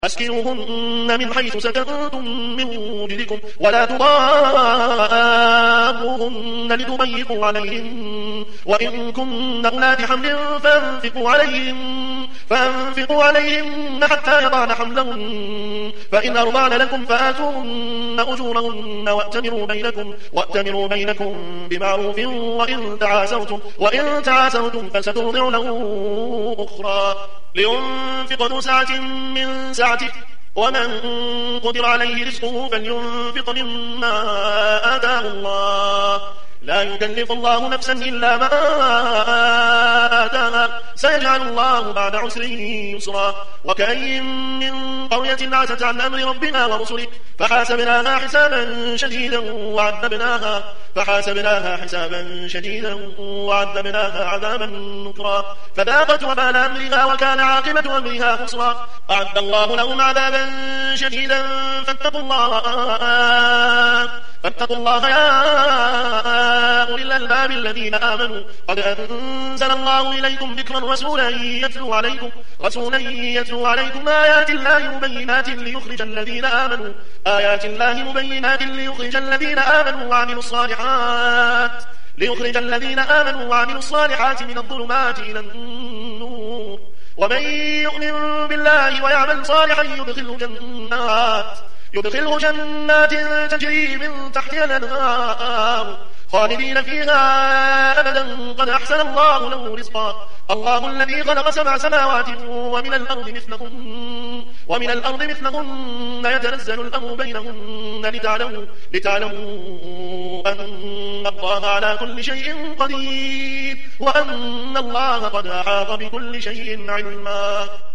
أسكنوهن من حيث سكنتم من وجدكم ولا تضاروهن لتضيقوا عليهن وإن كن أولاد حمل فأنفقوا عليهن حتى يضعن حملهن فإن أرضعن لكم فآتوهن أجورهن وأتمروا بينكم بمعروف وإن تعاسرتم فسترضع له أخرى لينفق ذو سعة من سعته ومن قدر عليه رزقه فلينفق مما آتاه الله لا يكلف الله نفسا إلا ما آتاها سيجعل الله بعد عسر يسرا وكأين من قرية عتت عن أمر ربها ورسله فحاسبناها حسابا شديدا وعذبناها عذابا نكرا فذاقت وبال أمرها وكان عاقبة أمرها خسرا أعد الله لهم عذابا شديدا فاتقوا الله يا أولي الألباب الذين آمنوا قد أنزل الله إليكم ذكرا رسولا يتلو عليكم آيات الله مبينات ليخرج الذين آمنوا وعملوا الصالحات من الظلمات إلى النور ومن يؤمن بالله ويعمل صالحا يدخله جنات تجري من تحتها الأنهار خالدين فيها أبدا قد أحسن الله له رزقا الله الذي خلق 7 سماوات ومن الأرض مثلهن يتنزل الأمر بينهن لتعلموا أن الله على كل شيء قدير وأن الله قد أحاط بكل شيء علما